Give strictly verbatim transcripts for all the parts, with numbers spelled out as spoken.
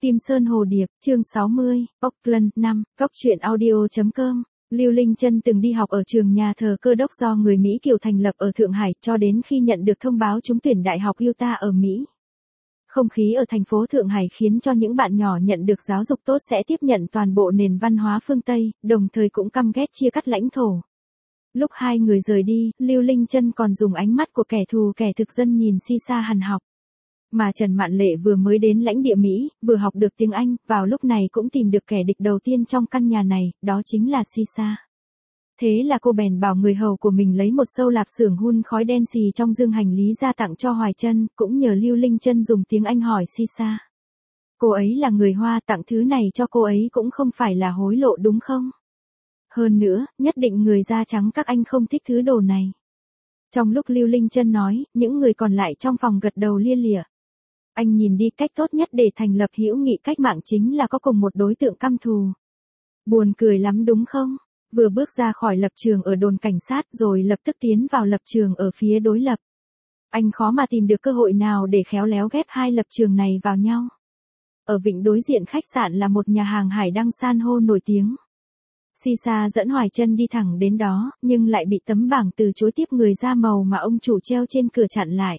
Kim Sơn Hồ Điệp, chương sáu mươi, Auckland, năm, Cóc truyện audio chấm com. Lưu Linh Chân từng đi học ở trường nhà thờ Cơ đốc do người Mỹ Kiều thành lập ở Thượng Hải cho đến khi nhận được thông báo trúng tuyển Đại học Utah ở Mỹ. Không khí ở thành phố Thượng Hải khiến cho những bạn nhỏ nhận được giáo dục tốt sẽ tiếp nhận toàn bộ nền văn hóa phương Tây, đồng thời cũng căm ghét chia cắt lãnh thổ. Lúc hai người rời đi, Lưu Linh Chân còn dùng ánh mắt của kẻ thù kẻ thực dân nhìn Si Sa hằn học. Mà Trần Mạn Lệ vừa mới đến lãnh địa Mỹ, vừa học được tiếng Anh, vào lúc này cũng tìm được kẻ địch đầu tiên trong căn nhà này, đó chính là Si Sa. Thế là cô bèn bảo người hầu của mình lấy một sâu lạp xưởng hun khói đen xì trong dương hành lý ra tặng cho Hoài Chân, cũng nhờ Lưu Linh Chân dùng tiếng Anh hỏi Si Sa. Cô ấy là người Hoa, tặng thứ này cho cô ấy cũng không phải là hối lộ đúng không? Hơn nữa, nhất định người da trắng các anh không thích thứ đồ này. Trong lúc Lưu Linh Chân nói, những người còn lại trong phòng gật đầu lia lịa. Anh nhìn đi, cách tốt nhất để thành lập hữu nghị cách mạng chính là có cùng một đối tượng căm thù. Buồn cười lắm đúng không? Vừa bước ra khỏi lập trường ở đồn cảnh sát rồi lập tức tiến vào lập trường ở phía đối lập. Anh khó mà tìm được cơ hội nào để khéo léo ghép hai lập trường này vào nhau. Ở vịnh đối diện khách sạn là một nhà hàng hải đăng san hô nổi tiếng. Si Sa dẫn Hoài Chân đi thẳng đến đó, nhưng lại bị tấm bảng từ chối tiếp người da màu mà ông chủ treo trên cửa chặn lại.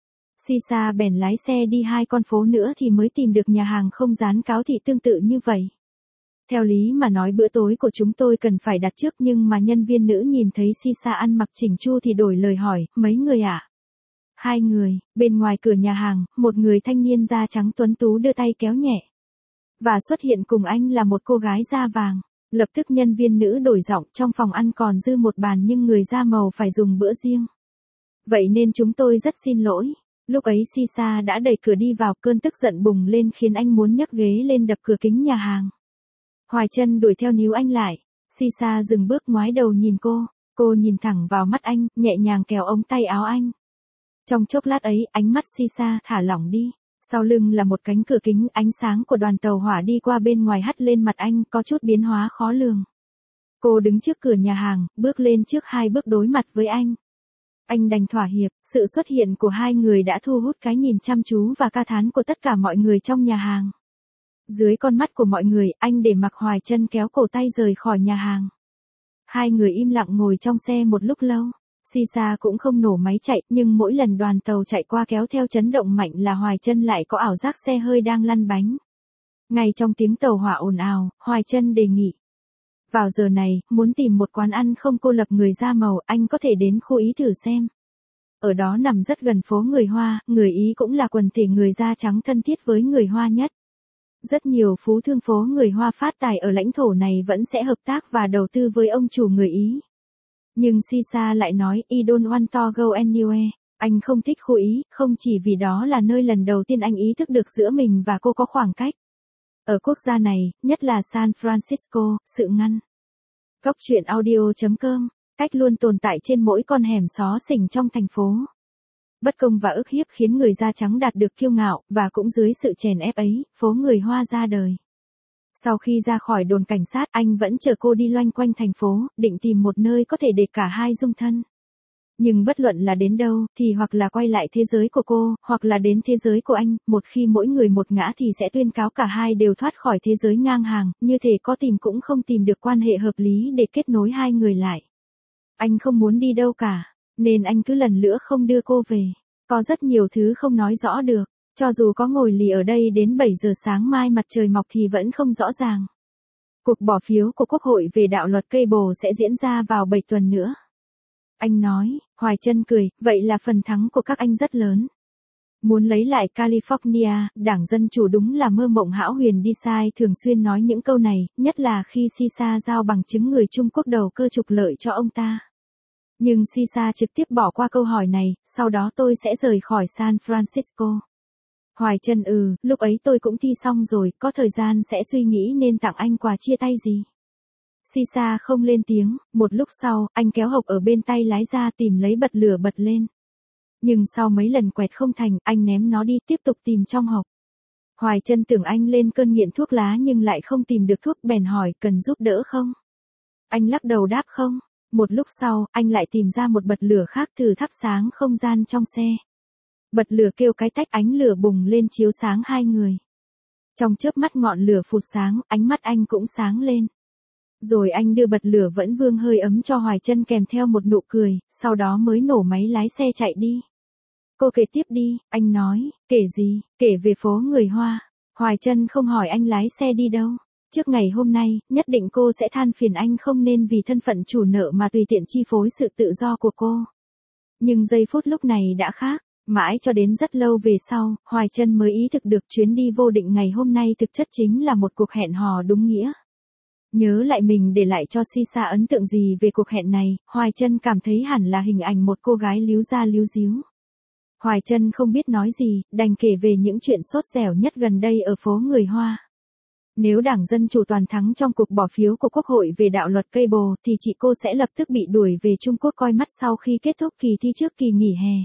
Si Sa bèn lái xe đi hai con phố nữa thì mới tìm được nhà hàng không dán cáo thị tương tự như vậy. Theo lý mà nói bữa tối của chúng tôi cần phải đặt trước, nhưng mà nhân viên nữ nhìn thấy Si Sa ăn mặc chỉnh chu thì đổi lời hỏi, mấy người ạ? À? Hai người. Bên ngoài cửa nhà hàng, một người thanh niên da trắng tuấn tú đưa tay kéo nhẹ. Và xuất hiện cùng anh là một cô gái da vàng. Lập tức nhân viên nữ đổi giọng, trong phòng ăn còn dư một bàn nhưng người da màu phải dùng bữa riêng. Vậy nên chúng tôi rất xin lỗi. Lúc ấy Si Sa đã đẩy cửa đi vào, cơn tức giận bùng lên khiến anh muốn nhấc ghế lên đập cửa kính nhà hàng. Hoài Chân đuổi theo níu anh lại. Si Sa dừng bước ngoái đầu nhìn cô. Cô nhìn thẳng vào mắt anh, nhẹ nhàng kéo ống tay áo anh. Trong chốc lát ấy, ánh mắt Si Sa thả lỏng đi. Sau lưng là một cánh cửa kính, ánh sáng của đoàn tàu hỏa đi qua bên ngoài hắt lên mặt anh, có chút biến hóa khó lường. Cô đứng trước cửa nhà hàng, bước lên trước hai bước đối mặt với anh. Anh đành thỏa hiệp, sự xuất hiện của hai người đã thu hút cái nhìn chăm chú và ca thán của tất cả mọi người trong nhà hàng. Dưới con mắt của mọi người, anh để mặc Hoài Chân kéo cổ tay rời khỏi nhà hàng. Hai người im lặng ngồi trong xe một lúc lâu. Si Sa cũng không nổ máy chạy, nhưng mỗi lần đoàn tàu chạy qua kéo theo chấn động mạnh là Hoài Chân lại có ảo giác xe hơi đang lăn bánh. Ngay trong tiếng tàu hỏa ồn ào, Hoài Chân đề nghị. Vào giờ này, muốn tìm một quán ăn không cô lập người da màu, anh có thể đến khu Ý thử xem. Ở đó nằm rất gần phố người Hoa, người Ý cũng là quần thể người da trắng thân thiết với người Hoa nhất. Rất nhiều phú thương phố người Hoa phát tài ở lãnh thổ này vẫn sẽ hợp tác và đầu tư với ông chủ người Ý. Nhưng Si Sa lại nói, I don't want to go anywhere. Anh không thích khu Ý, không chỉ vì đó là nơi lần đầu tiên anh ý thức được giữa mình và cô có khoảng cách. Ở quốc gia này, nhất là San Francisco, sự ngăn. Cóc truyện audio chấm com, cách luôn tồn tại trên mỗi con hẻm xó xỉnh trong thành phố. Bất công và ức hiếp khiến người da trắng đạt được kiêu ngạo, và cũng dưới sự chèn ép ấy, phố người Hoa ra đời. Sau khi ra khỏi đồn cảnh sát, anh vẫn chờ cô đi loanh quanh thành phố, định tìm một nơi có thể để cả hai dung thân. Nhưng bất luận là đến đâu, thì hoặc là quay lại thế giới của cô, hoặc là đến thế giới của anh, một khi mỗi người một ngã thì sẽ tuyên cáo cả hai đều thoát khỏi thế giới ngang hàng, như thể có tìm cũng không tìm được quan hệ hợp lý để kết nối hai người lại. Anh không muốn đi đâu cả, nên anh cứ lần nữa không đưa cô về. Có rất nhiều thứ không nói rõ được. Cho dù có ngồi lì ở đây đến bảy giờ sáng mai mặt trời mọc thì vẫn không rõ ràng. Cuộc bỏ phiếu của Quốc hội về đạo luật cable sẽ diễn ra vào bảy tuần nữa. Anh nói. Hoài Chân cười, vậy là phần thắng của các anh rất lớn. Muốn lấy lại California, Đảng Dân Chủ đúng là mơ mộng hão huyền đi sai, thường xuyên nói những câu này, nhất là khi Si Sa giao bằng chứng người Trung Quốc đầu cơ trục lợi cho ông ta. Nhưng Si Sa trực tiếp bỏ qua câu hỏi này, sau đó tôi sẽ rời khỏi San Francisco. Hoài Chân ừ, lúc ấy tôi cũng thi xong rồi, có thời gian sẽ suy nghĩ nên tặng anh quà chia tay gì. Si Sa không lên tiếng, một lúc sau, anh kéo hộp ở bên tay lái ra tìm lấy bật lửa bật lên. Nhưng sau mấy lần quẹt không thành, anh ném nó đi tiếp tục tìm trong hộp. Hoài Chân tưởng anh lên cơn nghiện thuốc lá nhưng lại không tìm được thuốc bèn hỏi cần giúp đỡ không. Anh lắc đầu đáp không. Một lúc sau, anh lại tìm ra một bật lửa khác thử thắp sáng không gian trong xe. Bật lửa kêu cái tách, ánh lửa bùng lên chiếu sáng hai người. Trong chớp mắt ngọn lửa phụt sáng, ánh mắt anh cũng sáng lên. Rồi anh đưa bật lửa vẫn vương hơi ấm cho Hoài Chân kèm theo một nụ cười, sau đó mới nổ máy lái xe chạy đi. Cô kể tiếp đi, anh nói, kể gì, kể về phố người Hoa. Hoài Chân không hỏi anh lái xe đi đâu. Trước ngày hôm nay, nhất định cô sẽ than phiền anh không nên vì thân phận chủ nợ mà tùy tiện chi phối sự tự do của cô. Nhưng giây phút lúc này đã khác. Mãi cho đến rất lâu về sau, Hoài Chân mới ý thức được chuyến đi vô định ngày hôm nay thực chất chính là một cuộc hẹn hò đúng nghĩa. Nhớ lại mình để lại cho Sisa ấn tượng gì về cuộc hẹn này, Hoài Chân cảm thấy hẳn là hình ảnh một cô gái líu ra líu díu. Hoài Chân không biết nói gì, đành kể về những chuyện sốt dẻo nhất gần đây ở phố người Hoa. Nếu Đảng Dân Chủ toàn thắng trong cuộc bỏ phiếu của Quốc hội về đạo luật cable thì chị cô sẽ lập tức bị đuổi về Trung Quốc coi mắt sau khi kết thúc kỳ thi trước kỳ nghỉ hè.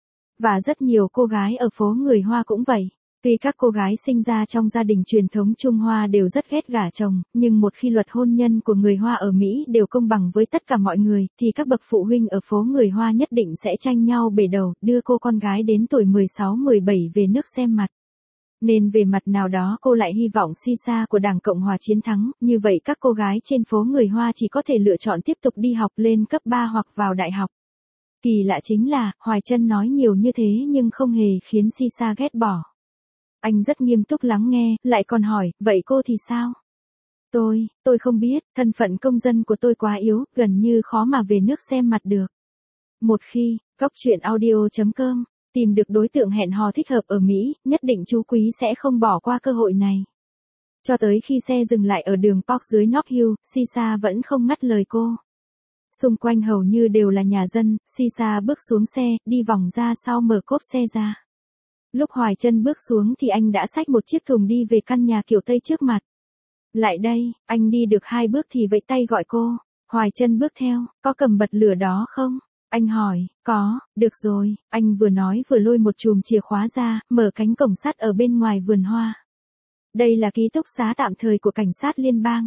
Và rất nhiều cô gái ở phố người Hoa cũng vậy. Tuy các cô gái sinh ra trong gia đình truyền thống Trung Hoa đều rất ghét gả chồng, nhưng một khi luật hôn nhân của người Hoa ở Mỹ đều công bằng với tất cả mọi người, thì các bậc phụ huynh ở phố người Hoa nhất định sẽ tranh nhau bể đầu, đưa cô con gái đến tuổi mười sáu mười bảy về nước xem mặt. Nên về mặt nào đó cô lại hy vọng Sisa của Đảng Cộng Hòa chiến thắng, như vậy các cô gái trên phố người Hoa chỉ có thể lựa chọn tiếp tục đi học lên cấp ba hoặc vào đại học. Kỳ lạ chính là, Hoài Chân nói nhiều như thế nhưng không hề khiến Sisa ghét bỏ. Anh rất nghiêm túc lắng nghe, lại còn hỏi, vậy cô thì sao? Tôi, tôi không biết, thân phận công dân của tôi quá yếu, gần như khó mà về nước xem mặt được. Một khi, góc truyện audio chấm com, tìm được đối tượng hẹn hò thích hợp ở Mỹ, nhất định chú Quý sẽ không bỏ qua cơ hội này. Cho tới khi xe dừng lại ở đường Park dưới North Hill, Sisa vẫn không ngắt lời cô. Xung quanh hầu như đều là nhà dân, Sisa bước xuống xe, đi vòng ra sau mở cốp xe ra. Lúc Hoài Chân bước xuống thì anh đã xách một chiếc thùng đi về căn nhà kiểu Tây trước mặt. Lại đây, anh đi được hai bước thì vẫy tay gọi cô. Hoài Chân bước theo, có cầm bật lửa đó không? Anh hỏi, có, được rồi, anh vừa nói vừa lôi một chùm chìa khóa ra, mở cánh cổng sắt ở bên ngoài vườn hoa. Đây là ký túc xá tạm thời của cảnh sát liên bang.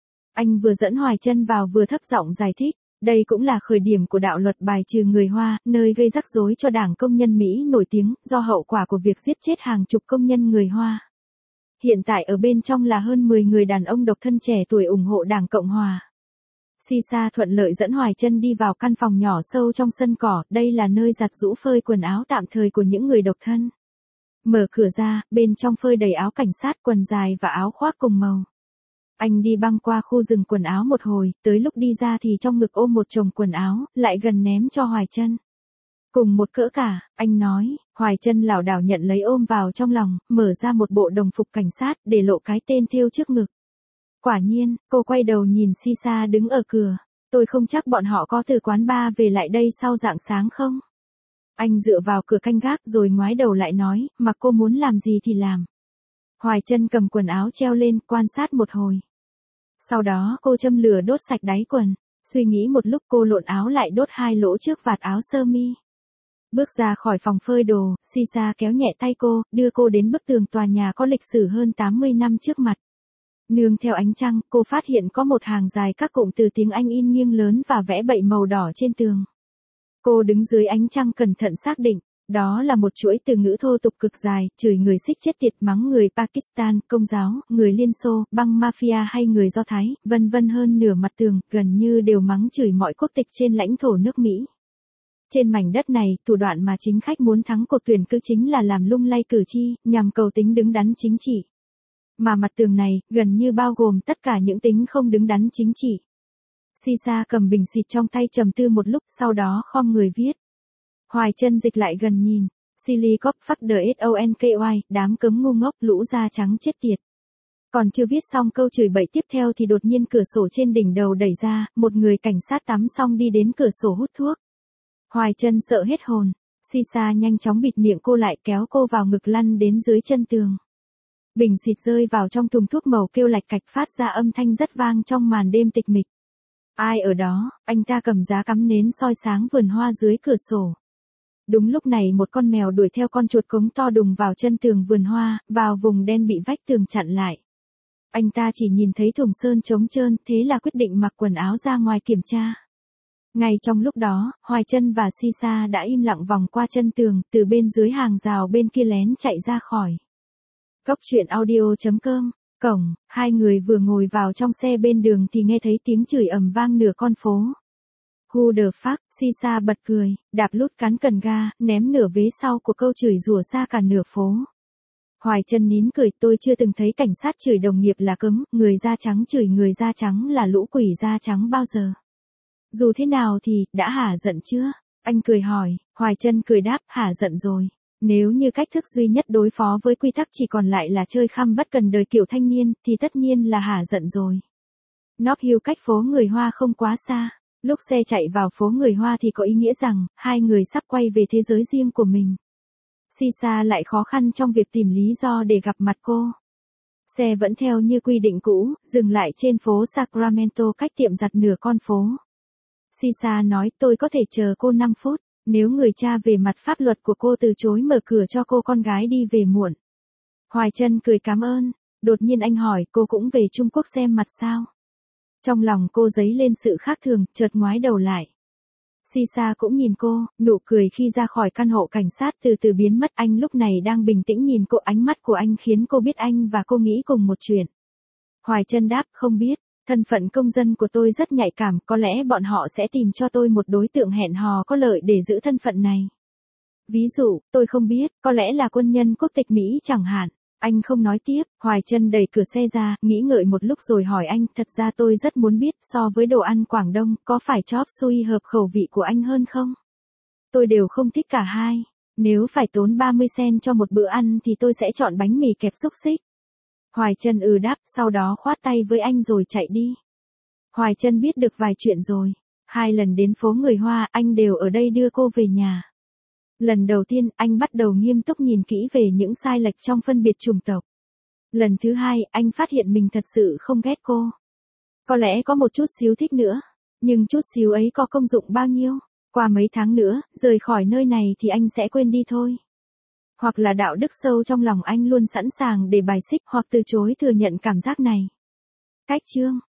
Anh vừa dẫn Hoài Chân vào vừa thấp giọng giải thích. Đây cũng là khởi điểm của đạo luật bài trừ người Hoa, nơi gây rắc rối cho Đảng Công nhân Mỹ nổi tiếng, do hậu quả của việc giết chết hàng chục công nhân người Hoa. Hiện tại ở bên trong là hơn mười người đàn ông độc thân trẻ tuổi ủng hộ Đảng Cộng Hòa. Sisa thuận lợi dẫn Hoài Chân đi vào căn phòng nhỏ sâu trong sân cỏ, đây là nơi giặt giũ phơi quần áo tạm thời của những người độc thân. Mở cửa ra, bên trong phơi đầy áo cảnh sát, quần dài và áo khoác cùng màu. Anh đi băng qua khu rừng quần áo một hồi, tới lúc đi ra thì trong ngực ôm một chồng quần áo, lại gần ném cho Hoài Chân. Cùng một cỡ cả, anh nói, Hoài Chân lảo đảo nhận lấy ôm vào trong lòng, mở ra một bộ đồng phục cảnh sát, để lộ cái tên thêu trước ngực. Quả nhiên, cô quay đầu nhìn Sisa đứng ở cửa. Tôi không chắc bọn họ có từ quán bar về lại đây sau rạng sáng không? Anh dựa vào cửa canh gác rồi ngoái đầu lại nói, mà cô muốn làm gì thì làm. Hoài Chân cầm quần áo treo lên, quan sát một hồi. Sau đó cô châm lửa đốt sạch đáy quần. Suy nghĩ một lúc cô lộn áo lại đốt hai lỗ trước vạt áo sơ mi. Bước ra khỏi phòng phơi đồ, Sisa kéo nhẹ tay cô, đưa cô đến bức tường tòa nhà có lịch sử hơn tám mươi năm trước mặt. Nương theo ánh trăng, cô phát hiện có một hàng dài các cụm từ tiếng Anh in nghiêng lớn và vẽ bậy màu đỏ trên tường. Cô đứng dưới ánh trăng cẩn thận xác định, đó là một chuỗi từ ngữ thô tục cực dài, chửi người xích chết tiệt, mắng người Pakistan, Công giáo, người Liên Xô, băng mafia hay người Do Thái, vân vân. Hơn nửa mặt tường, gần như đều mắng chửi mọi quốc tịch trên lãnh thổ nước Mỹ. Trên mảnh đất này, thủ đoạn mà chính khách muốn thắng cuộc tuyển cử chính là làm lung lay cử tri, nhằm cầu tính đứng đắn chính trị. Mà mặt tường này, gần như bao gồm tất cả những tính không đứng đắn chính trị. Sisa cầm bình xịt trong tay trầm tư một lúc, sau đó khom người viết. Hoài Chân dịch lại gần nhìn. Silly cop fuck the sonky, đám cấm ngu ngốc, lũ da trắng chết tiệt. Còn chưa viết xong câu chửi bậy tiếp theo thì đột nhiên cửa sổ trên đỉnh đầu đẩy ra, một người cảnh sát tắm xong đi đến cửa sổ hút thuốc. Hoài Chân sợ hết hồn. Sisa nhanh chóng bịt miệng cô lại, kéo cô vào ngực lăn đến dưới chân tường. Bình xịt rơi vào trong thùng thuốc màu kêu lạch cạch, phát ra âm thanh rất vang trong màn đêm tịch mịch. Ai ở đó? Anh ta cầm giá cắm nến soi sáng vườn hoa dưới cửa sổ. Đúng lúc này một con mèo đuổi theo con chuột cống to đùng vào chân tường vườn hoa, vào vùng đen bị vách tường chặn lại. Anh ta chỉ nhìn thấy thùng sơn trống trơn, thế là quyết định mặc quần áo ra ngoài kiểm tra. Ngay trong lúc đó, Hoài Chân và Sisa đã im lặng vòng qua chân tường, từ bên dưới hàng rào bên kia lén chạy ra khỏi. Cốc truyện audio chấm com. Cổng, hai người vừa ngồi vào trong xe bên đường thì nghe thấy tiếng chửi ầm vang nửa con phố. Who the fuck, Sisa bật cười, đạp lút cán cần ga, ném nửa vế sau của câu chửi rủa xa cả nửa phố. Hoài Trân nín cười, tôi chưa từng thấy cảnh sát chửi đồng nghiệp là cấm, người da trắng chửi người da trắng là lũ quỷ da trắng bao giờ. Dù thế nào thì, đã hả giận chưa? Anh cười hỏi, Hoài Trân cười đáp, hả giận rồi. Nếu như cách thức duy nhất đối phó với quy tắc chỉ còn lại là chơi khăm bất cần đời kiểu thanh niên, thì tất nhiên là hả giận rồi. Nob Hill cách phố người Hoa không quá xa. Lúc xe chạy vào phố người Hoa thì có ý nghĩa rằng, hai người sắp quay về thế giới riêng của mình. Sisa lại khó khăn trong việc tìm lý do để gặp mặt cô. Xe vẫn theo như quy định cũ, dừng lại trên phố Sacramento cách tiệm giặt nửa con phố. Sisa nói, tôi có thể chờ cô năm phút, nếu người cha về mặt pháp luật của cô từ chối mở cửa cho cô con gái đi về muộn. Hoài Trân cười cảm ơn, đột nhiên anh hỏi, cô cũng về Trung Quốc xem mặt sao? Trong lòng cô dấy lên sự khác thường, chợt ngoái đầu lại. Sisa cũng nhìn cô, nụ cười khi ra khỏi căn hộ cảnh sát từ từ biến mất. Anh lúc này đang bình tĩnh nhìn cô, ánh mắt của anh khiến cô biết anh và cô nghĩ cùng một chuyện. Hoài Trân đáp, không biết, thân phận công dân của tôi rất nhạy cảm, có lẽ bọn họ sẽ tìm cho tôi một đối tượng hẹn hò có lợi để giữ thân phận này. Ví dụ, tôi không biết, có lẽ là quân nhân quốc tịch Mỹ chẳng hạn. Anh không nói tiếp, Hoài Trân đẩy cửa xe ra, nghĩ ngợi một lúc rồi hỏi anh, thật ra tôi rất muốn biết, so với đồ ăn Quảng Đông, có phải chop suey hợp khẩu vị của anh hơn không? Tôi đều không thích cả hai. Nếu phải tốn ba mươi cent cho một bữa ăn thì tôi sẽ chọn bánh mì kẹp xúc xích. Hoài Trân ừ đáp, sau đó khoát tay với anh rồi chạy đi. Hoài Trân biết được vài chuyện rồi. Hai lần đến phố người Hoa, anh đều ở đây đưa cô về nhà. Lần đầu tiên, anh bắt đầu nghiêm túc nhìn kỹ về những sai lệch trong phân biệt chủng tộc. Lần thứ hai, anh phát hiện mình thật sự không ghét cô. Có lẽ có một chút xíu thích nữa. Nhưng chút xíu ấy có công dụng bao nhiêu? Qua mấy tháng nữa, rời khỏi nơi này thì anh sẽ quên đi thôi. Hoặc là đạo đức sâu trong lòng anh luôn sẵn sàng để bài xích hoặc từ chối thừa nhận cảm giác này. Cách chương